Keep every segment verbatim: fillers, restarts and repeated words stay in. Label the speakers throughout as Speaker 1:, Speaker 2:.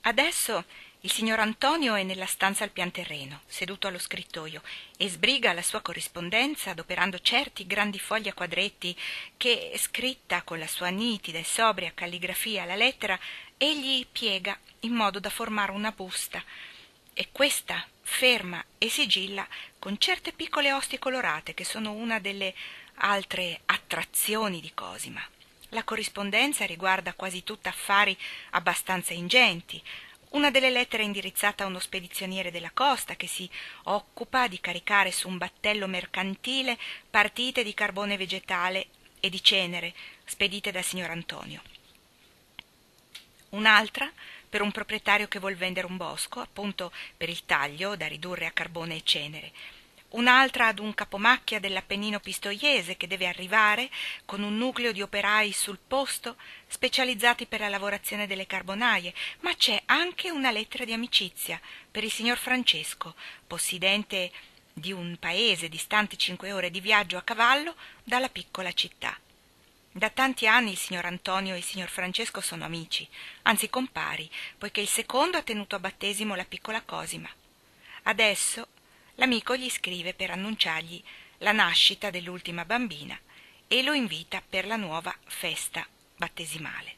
Speaker 1: Adesso il signor Antonio è nella stanza al pian terreno, seduto allo scrittoio, e sbriga la sua corrispondenza adoperando certi grandi fogli a quadretti che, scritta con la sua nitida e sobria calligrafia la lettera, egli piega in modo da formare una busta, e questa ferma e sigilla con certe piccole ostie colorate che sono una delle altre attrazioni di Cosima. La corrispondenza riguarda quasi tutta affari abbastanza ingenti. Una delle lettere è indirizzata a uno spedizioniere della costa che si occupa di caricare su un battello mercantile partite di carbone vegetale e di cenere spedite dal signor Antonio. Un'altra per un proprietario che vuol vendere un bosco, appunto per il taglio da ridurre a carbone e cenere. Un'altra ad un capomacchia dell'Appennino pistoiese che deve arrivare con un nucleo di operai sul posto specializzati per la lavorazione delle carbonaie, ma c'è anche una lettera di amicizia per il signor Francesco, possidente di un paese distante cinque ore di viaggio a cavallo dalla piccola città. Da tanti anni il signor Antonio e il signor Francesco sono amici, anzi compari, poiché il secondo ha tenuto a battesimo la piccola Cosima. Adesso l'amico gli scrive per annunciargli la nascita dell'ultima bambina e lo invita per la nuova festa battesimale.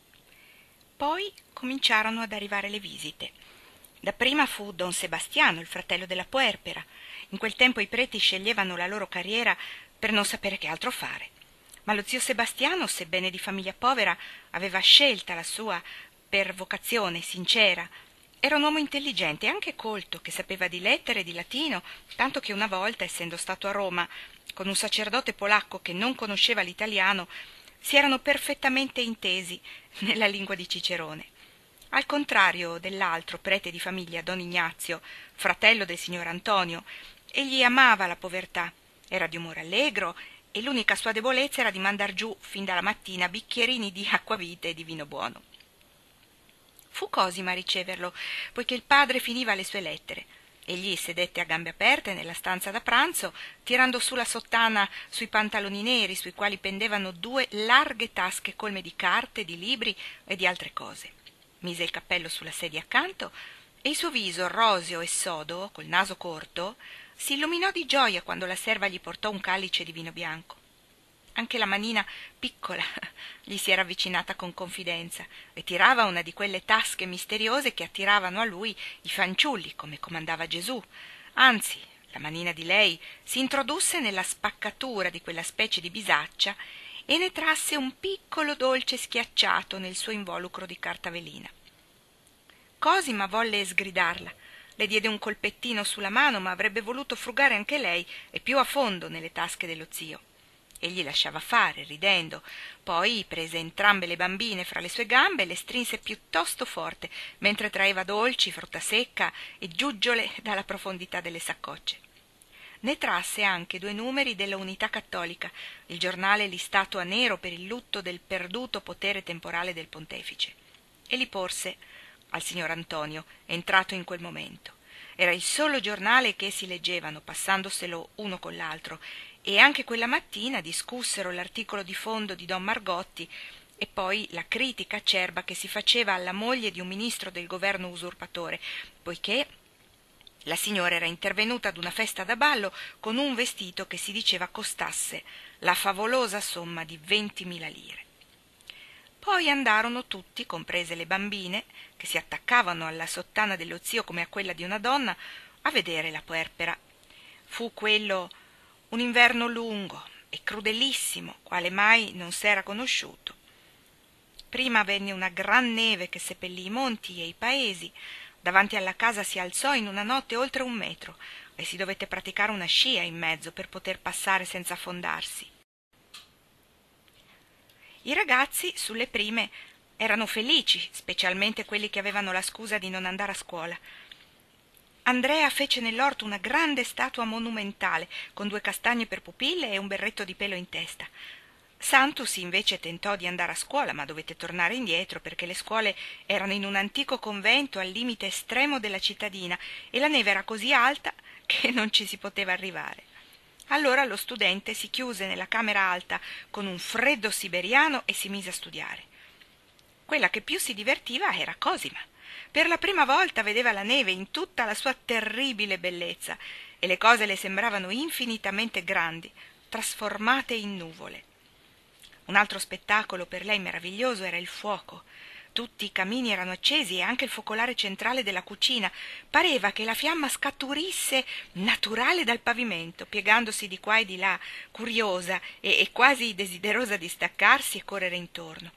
Speaker 1: Poi cominciarono ad arrivare le visite. Dapprima fu don Sebastiano, il fratello della puerpera. In quel tempo i preti sceglievano la loro carriera per non sapere che altro fare. Ma lo zio Sebastiano, sebbene di famiglia povera, aveva scelta la sua per vocazione sincera. Era un uomo intelligente e anche colto, che sapeva di lettere e di latino, tanto che una volta, essendo stato a Roma con un sacerdote polacco che non conosceva l'italiano, si erano perfettamente intesi nella lingua di Cicerone. Al contrario dell'altro prete di famiglia, don Ignazio, fratello del signor Antonio, egli amava la povertà, era di umore allegro e l'unica sua debolezza era di mandar giù fin dalla mattina bicchierini di acquavite e di vino buono. Fu Cosima a riceverlo, poiché il padre finiva le sue lettere. Egli sedette a gambe aperte nella stanza da pranzo, tirando su la sottana sui pantaloni neri, sui quali pendevano due larghe tasche colme di carte, di libri e di altre cose. Mise il cappello sulla sedia accanto e il suo viso roseo e sodo, col naso corto, si illuminò di gioia quando la serva gli portò un calice di vino bianco. Anche la manina piccola gli si era avvicinata con confidenza e tirava una di quelle tasche misteriose che attiravano a lui i fanciulli, come comandava Gesù. Anzi, la manina di lei si introdusse nella spaccatura di quella specie di bisaccia e ne trasse un piccolo dolce schiacciato nel suo involucro di carta velina. Cosima volle sgridarla. Le diede un colpettino sulla mano, ma avrebbe voluto frugare anche lei e più a fondo nelle tasche dello zio. Egli lasciava fare, ridendo. Poi prese entrambe le bambine fra le sue gambe e le strinse piuttosto forte, mentre traeva dolci, frutta secca e giuggiole dalla profondità delle saccocce. Ne trasse anche due numeri della Unità Cattolica, il giornale listato a nero per il lutto del perduto potere temporale del pontefice, e li porse al signor Antonio, entrato in quel momento. Era il solo giornale che essi leggevano, passandoselo uno con l'altro, e anche quella mattina discussero l'articolo di fondo di don Margotti e poi la critica acerba che si faceva alla moglie di un ministro del governo usurpatore, poiché la signora era intervenuta ad una festa da ballo con un vestito che si diceva costasse la favolosa somma di ventimila lire. Poi andarono tutti, comprese le bambine, che si attaccavano alla sottana dello zio come a quella di una donna, a vedere la puerpera. Fu quello un inverno lungo e crudelissimo, quale mai non s'era conosciuto. Prima venne una gran neve che seppellì i monti e i paesi. Davanti alla casa si alzò in una notte oltre un metro e si dovette praticare una scia in mezzo per poter passare senza affondarsi. I ragazzi, sulle prime, erano felici, specialmente quelli che avevano la scusa di non andare a scuola. Andrea fece nell'orto una grande statua monumentale, con due castagne per pupille e un berretto di pelo in testa. Santus invece tentò di andare a scuola, ma dovette tornare indietro perché le scuole erano in un antico convento al limite estremo della cittadina e la neve era così alta che non ci si poteva arrivare. Allora lo studente si chiuse nella camera alta con un freddo siberiano e si mise a studiare. Quella che più si divertiva era Cosima. Per la prima volta vedeva la neve in tutta la sua terribile bellezza e le cose le sembravano infinitamente grandi, trasformate in nuvole. Un altro spettacolo per lei meraviglioso era il fuoco. Tutti i camini erano accesi e anche il focolare centrale della cucina. Pareva che la fiamma scaturisse naturale dal pavimento, piegandosi di qua e di là, curiosa e, e quasi desiderosa di staccarsi e correre intorno.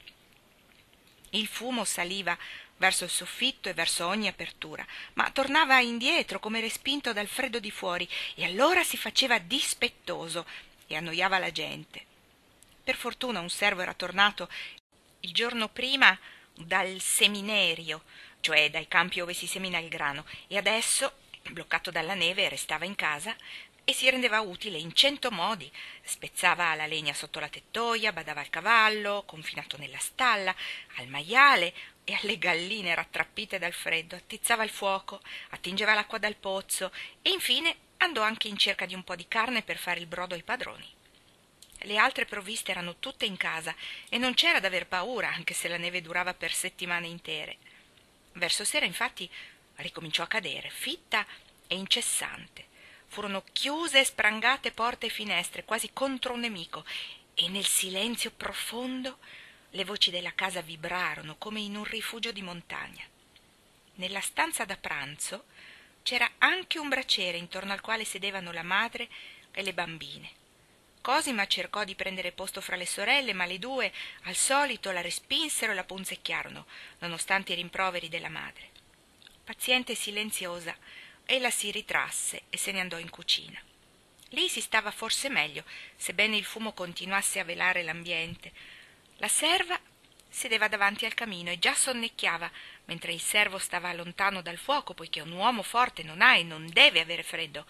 Speaker 1: Il fumo saliva verso il soffitto e verso ogni apertura, ma tornava indietro come respinto dal freddo di fuori, e allora si faceva dispettoso e annoiava la gente. Per fortuna un servo era tornato il giorno prima dal seminerio, cioè dai campi ove si semina il grano, e adesso, bloccato dalla neve, restava in casa e si rendeva utile in cento modi. Spezzava la legna sotto la tettoia, badava al cavallo confinato nella stalla, al maiale e alle galline rattrappite dal freddo, attizzava il fuoco, attingeva l'acqua dal pozzo e infine andò anche in cerca di un po' di carne per fare il brodo ai padroni. Le altre provviste erano tutte in casa e non c'era da aver paura, anche se la neve durava per settimane intere. Verso sera, infatti, ricominciò a cadere, fitta e incessante. Furono chiuse e sprangate porte e finestre, quasi contro un nemico, e nel silenzio profondo le voci della casa vibrarono come in un rifugio di montagna. Nella stanza da pranzo c'era anche un braciere intorno al quale sedevano la madre e le bambine. Cosima cercò di prendere posto fra le sorelle, ma le due, al solito, la respinsero e la punzecchiarono, nonostante i rimproveri della madre. Paziente e silenziosa, ella si ritrasse e se ne andò in cucina. Lì si stava forse meglio, sebbene il fumo continuasse a velare l'ambiente. La serva sedeva davanti al camino e già sonnecchiava, mentre il servo stava lontano dal fuoco, poiché un uomo forte non ha e non deve avere freddo.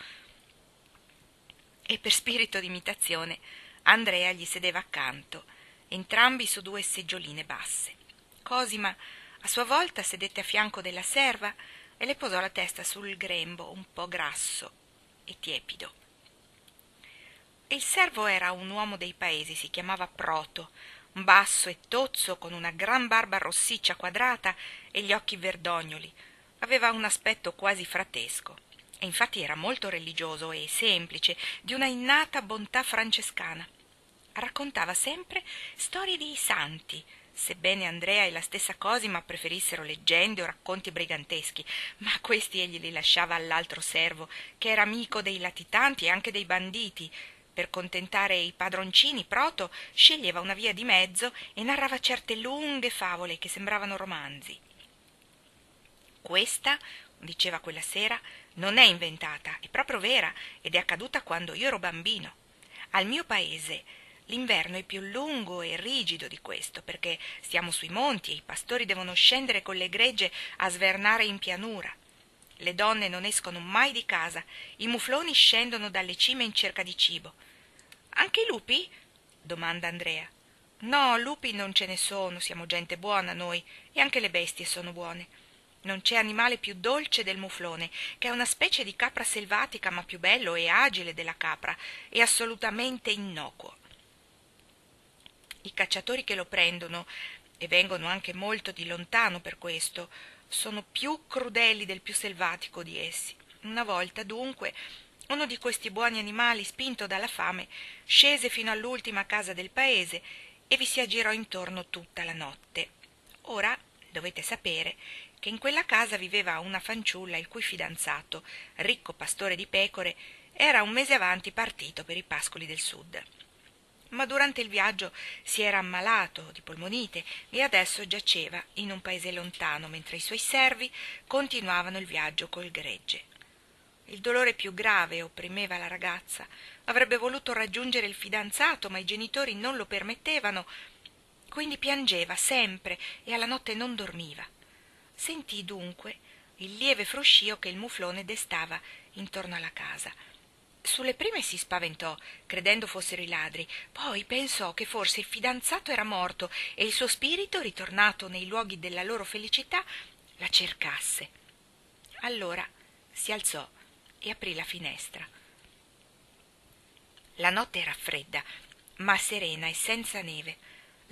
Speaker 1: E per spirito d'imitazione Andrea gli sedeva accanto, entrambi su due seggioline basse. Cosima a sua volta sedette a fianco della serva e le posò la testa sul grembo un po' grasso e tiepido. Il servo era un uomo dei paesi, si chiamava Proto, basso e tozzo, con una gran barba rossiccia quadrata e gli occhi verdognoli. Aveva un aspetto quasi fratesco. E infatti era molto religioso e semplice, di una innata bontà francescana. Raccontava sempre storie di santi, sebbene Andrea e la stessa Cosima preferissero leggende o racconti briganteschi, ma questi egli li lasciava all'altro servo, che era amico dei latitanti e anche dei banditi. Per contentare i padroncini, Proto sceglieva una via di mezzo e narrava certe lunghe favole che sembravano romanzi. Questa, diceva quella sera, non è inventata, è proprio vera ed è accaduta quando io ero bambino. Al mio paese l'inverno è più lungo e rigido di questo, perché stiamo sui monti e i pastori devono scendere con le gregge a svernare in pianura. Le donne non escono mai di casa, i mufloni scendono dalle cime in cerca di cibo. Anche i lupi? Domanda Andrea. No, lupi non ce ne sono, siamo gente buona noi, e anche le bestie sono buone. Non c'è animale più dolce del muflone, che è una specie di capra selvatica, ma più bello e agile della capra, e assolutamente innocuo. I cacciatori che lo prendono, e vengono anche molto di lontano per questo, sono più crudeli del più selvatico di essi. Una volta, dunque, uno di questi buoni animali, spinto dalla fame, scese fino all'ultima casa del paese e vi si aggirò intorno tutta la notte. Ora dovete sapere che in quella casa viveva una fanciulla il cui fidanzato, ricco pastore di pecore, era un mese avanti partito per i pascoli del sud. Ma durante il viaggio si era ammalato di polmonite e adesso giaceva in un paese lontano, mentre i suoi servi continuavano il viaggio col gregge. Il dolore più grave opprimeva la ragazza. Avrebbe voluto raggiungere il fidanzato, ma i genitori non lo permettevano, quindi piangeva sempre e alla notte non dormiva. Sentì dunque il lieve fruscio che il muflone destava intorno alla casa. Sulle prime si spaventò, credendo fossero i ladri, poi pensò che forse il fidanzato era morto e il suo spirito, ritornato nei luoghi della loro felicità, la cercasse. Allora si alzò e aprì la finestra. La notte era fredda, ma serena e senza neve.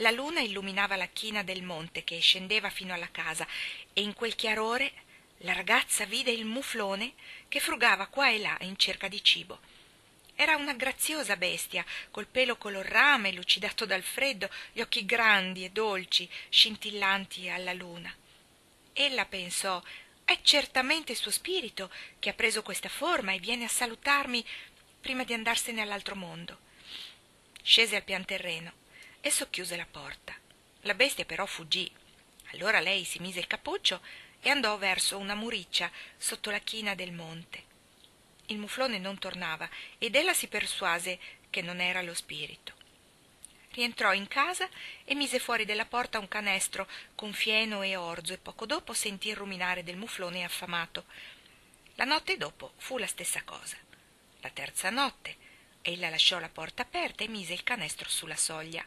Speaker 1: La luna illuminava la china del monte che scendeva fino alla casa, e in quel chiarore la ragazza vide il muflone che frugava qua e là in cerca di cibo. Era una graziosa bestia, col pelo color rame, lucidato dal freddo, gli occhi grandi e dolci, scintillanti alla luna. Ella pensò: è certamente il suo spirito che ha preso questa forma e viene a salutarmi prima di andarsene all'altro mondo. Scese al pian terreno e socchiuse la porta. La bestia però fuggì. Allora lei si mise il cappuccio e andò verso una muriccia sotto la china del monte. Il muflone non tornava ed ella si persuase che non era lo spirito. Rientrò in casa e mise fuori della porta un canestro con fieno e orzo, e poco dopo sentì il ruminare del muflone affamato. La notte dopo fu la stessa cosa. La terza notte ella lasciò la porta aperta e mise il canestro sulla soglia.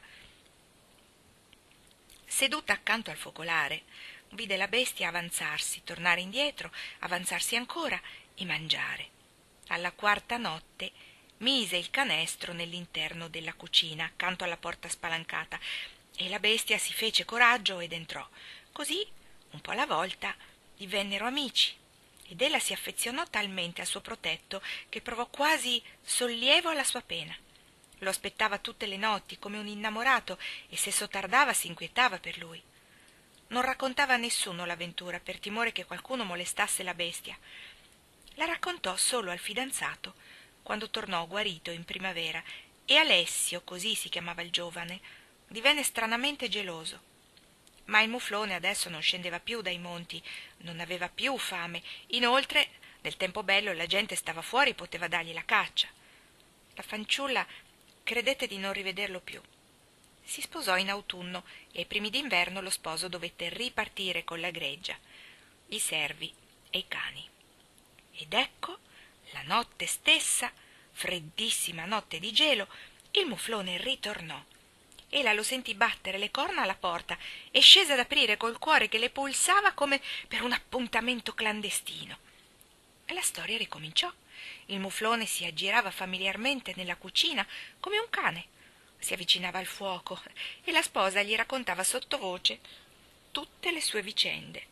Speaker 1: Seduta accanto al focolare, vide la bestia avanzarsi, tornare indietro, avanzarsi ancora e mangiare. Alla quarta notte mise il canestro nell'interno della cucina, accanto alla porta spalancata, e la bestia si fece coraggio ed entrò. Così, un po' alla volta, divennero amici, ed ella si affezionò talmente al suo protetto che provò quasi sollievo alla sua pena. Lo aspettava tutte le notti come un innamorato, e se sottardava si inquietava per lui. Non raccontava a nessuno l'avventura per timore che qualcuno molestasse la bestia. La raccontò solo al fidanzato quando tornò guarito in primavera, e Alessio, così si chiamava il giovane, divenne stranamente geloso. Ma il muflone adesso non scendeva più dai monti, non aveva più fame. Inoltre, nel tempo bello la gente stava fuori e poteva dargli la caccia. La fanciulla credette di non rivederlo più. Si sposò in autunno e ai primi d'inverno lo sposo dovette ripartire con la greggia, i servi e i cani. Ed ecco, la notte stessa, freddissima notte di gelo, il muflone ritornò. Ella lo sentì battere le corna alla porta e scese ad aprire col cuore che le pulsava come per un appuntamento clandestino. E la storia ricominciò. Il muflone si aggirava familiarmente nella cucina come un cane, si avvicinava al fuoco e la sposa gli raccontava sottovoce tutte le sue vicende.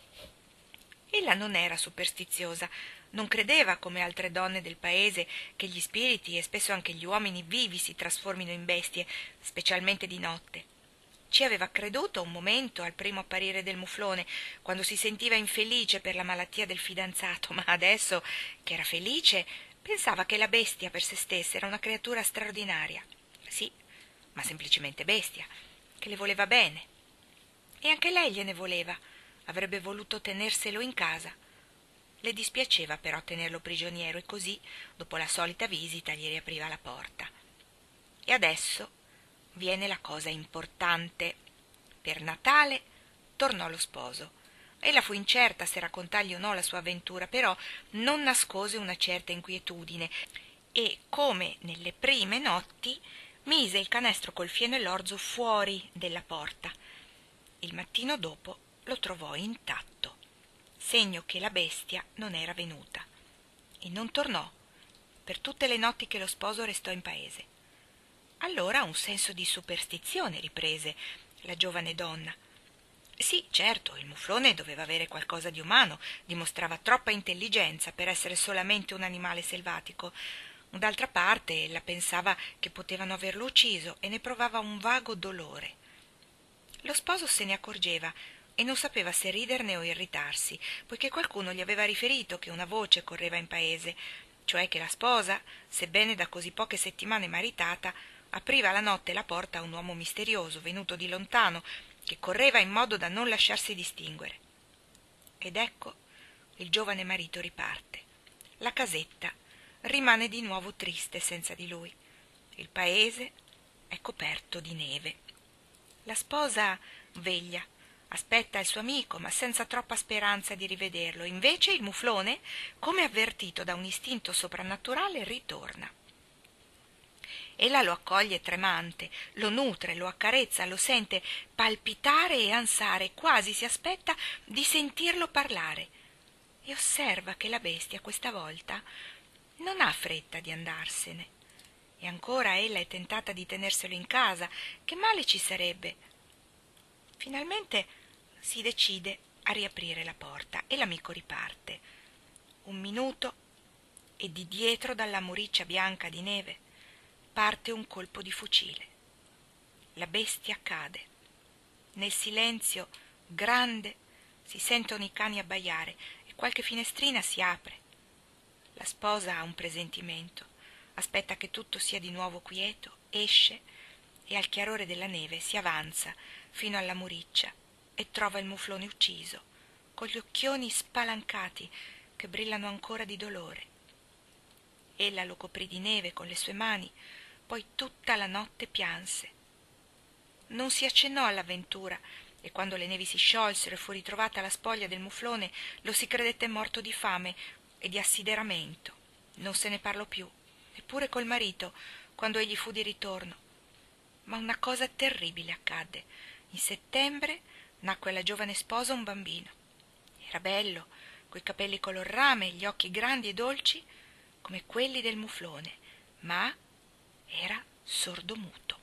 Speaker 1: Ella non era superstiziosa, non credeva, come altre donne del paese, che gli spiriti e spesso anche gli uomini vivi si trasformino in bestie, specialmente di notte. Ci aveva creduto un momento al primo apparire del muflone, quando si sentiva infelice per la malattia del fidanzato, ma adesso, che era felice, pensava che la bestia per se stessa era una creatura straordinaria. Sì, ma semplicemente bestia, che le voleva bene. E anche lei gliene voleva, avrebbe voluto tenerselo in casa. Le dispiaceva però tenerlo prigioniero, e così, dopo la solita visita, gli riapriva la porta. E adesso viene la cosa importante. Per Natale tornò lo sposo. Ella fu incerta se raccontargli o no la sua avventura, però non nascose una certa inquietudine e, come nelle prime notti, mise il canestro col fieno e l'orzo fuori della porta. Il mattino dopo lo trovò intatto, segno che la bestia non era venuta, e non tornò per tutte le notti che lo sposo restò in paese. Allora un senso di superstizione riprese la giovane donna. Sì, certo, il muflone doveva avere qualcosa di umano, dimostrava troppa intelligenza per essere solamente un animale selvatico. D'altra parte ella pensava che potevano averlo ucciso e ne provava un vago dolore. Lo sposo se ne accorgeva e non sapeva se riderne o irritarsi, poiché qualcuno gli aveva riferito che una voce correva in paese, cioè che la sposa, sebbene da così poche settimane maritata, apriva la notte la porta a un uomo misterioso venuto di lontano, che correva in modo da non lasciarsi distinguere. Ed ecco, il giovane marito riparte. La casetta rimane di nuovo triste senza di lui. Il paese è coperto di neve. La sposa veglia, aspetta il suo amico, ma senza troppa speranza di rivederlo. Invece il muflone, come avvertito da un istinto soprannaturale, ritorna. Ella lo accoglie tremante, lo nutre, lo accarezza, lo sente palpitare e ansare, quasi si aspetta di sentirlo parlare, e osserva che la bestia questa volta non ha fretta di andarsene, E ancora ella è tentata di tenerselo in casa. Che male ci sarebbe? Finalmente si decide a riaprire la porta e l'amico riparte. Un minuto e di dietro dalla muriccia bianca di neve parte un colpo di fucile. La bestia cade. Nel silenzio grande si sentono i cani abbaiare e qualche finestrina si apre. La sposa ha un presentimento. Aspetta che tutto sia di nuovo quieto, esce e al chiarore della neve si avanza fino alla muriccia e trova il muflone ucciso, con gli occhioni spalancati che brillano ancora di dolore. Ella lo coprì di neve con le sue mani, poi tutta la notte pianse. Non si accennò all'avventura e quando le nevi si sciolsero e fu ritrovata la spoglia del muflone lo si credette morto di fame e di assideramento. Non se ne parlò più, neppure col marito, quando egli fu di ritorno. Ma una cosa terribile accadde. In settembre nacque alla giovane sposa un bambino. Era bello, coi capelli color rame e gli occhi grandi e dolci come quelli del muflone, ma era sordomuto.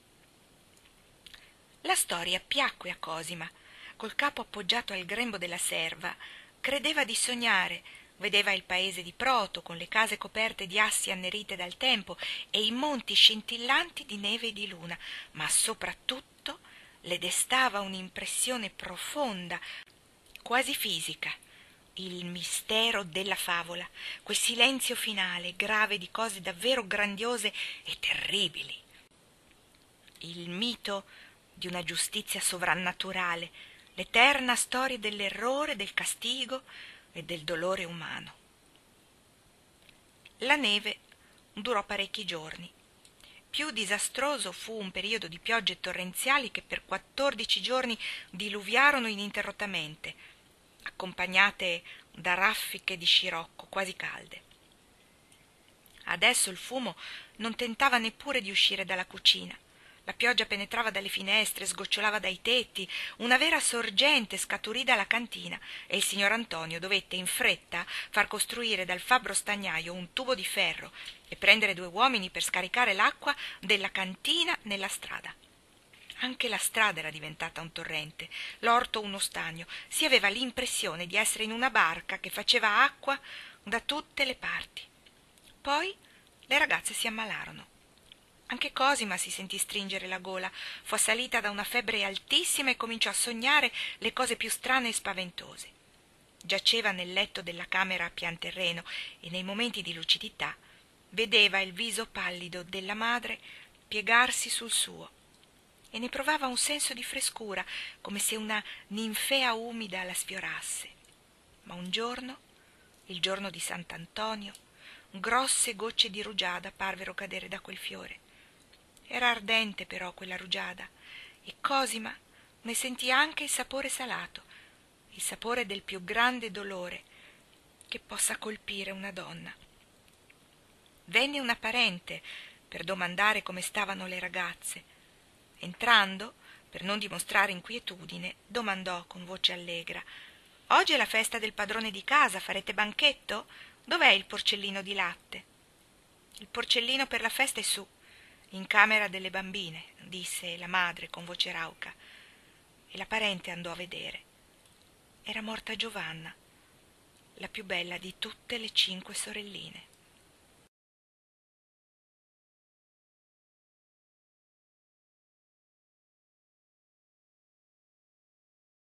Speaker 1: La storia piacque a Cosima. Col capo appoggiato al grembo della serva, credeva di sognare. Vedeva il paese di Proto, con le case coperte di assi annerite dal tempo e i monti scintillanti di neve e di luna, ma soprattutto le destava un'impressione profonda, quasi fisica, il mistero della favola, quel silenzio finale, grave di cose davvero grandiose e terribili. Il mito di una giustizia sovrannaturale, l'eterna storia dell'errore, del castigo e del dolore umano. La neve durò parecchi giorni. Più disastroso fu un periodo di piogge torrenziali che per quattordici giorni diluviarono ininterrottamente, accompagnate da raffiche di scirocco quasi calde. Adesso il fumo non tentava neppure di uscire dalla cucina. La pioggia penetrava dalle finestre, sgocciolava dai tetti, una vera sorgente scaturì dalla cantina e il signor Antonio dovette in fretta far costruire dal fabbro stagnaio un tubo di ferro e prendere due uomini per scaricare l'acqua della cantina nella strada. Anche la strada era diventata un torrente, l'orto uno stagno. Si aveva l'impressione di essere in una barca che faceva acqua da tutte le parti. Poi le ragazze si ammalarono. Anche Cosima si sentì stringere la gola, fu assalita da una febbre altissima e cominciò a sognare le cose più strane e spaventose. Giaceva nel letto della camera a pian terreno e nei momenti di lucidità vedeva il viso pallido della madre piegarsi sul suo e ne provava un senso di frescura, come se una ninfea umida la sfiorasse. Ma un giorno, il giorno di Sant'Antonio, grosse gocce di rugiada parvero cadere da quel fiore. Era ardente però quella rugiada e Cosima ne sentì anche il sapore salato, il sapore del più grande dolore che possa colpire una donna. Venne una parente per domandare come stavano le ragazze. Entrando, per non dimostrare inquietudine, domandò con voce allegra: «Oggi è la festa del padrone di casa, farete banchetto? Dov'è il porcellino di latte?» «Il porcellino per la festa è su, in camera delle bambine», disse la madre con voce rauca. E la parente andò a vedere. Era morta Giovanna, la più bella di tutte le cinque sorelline.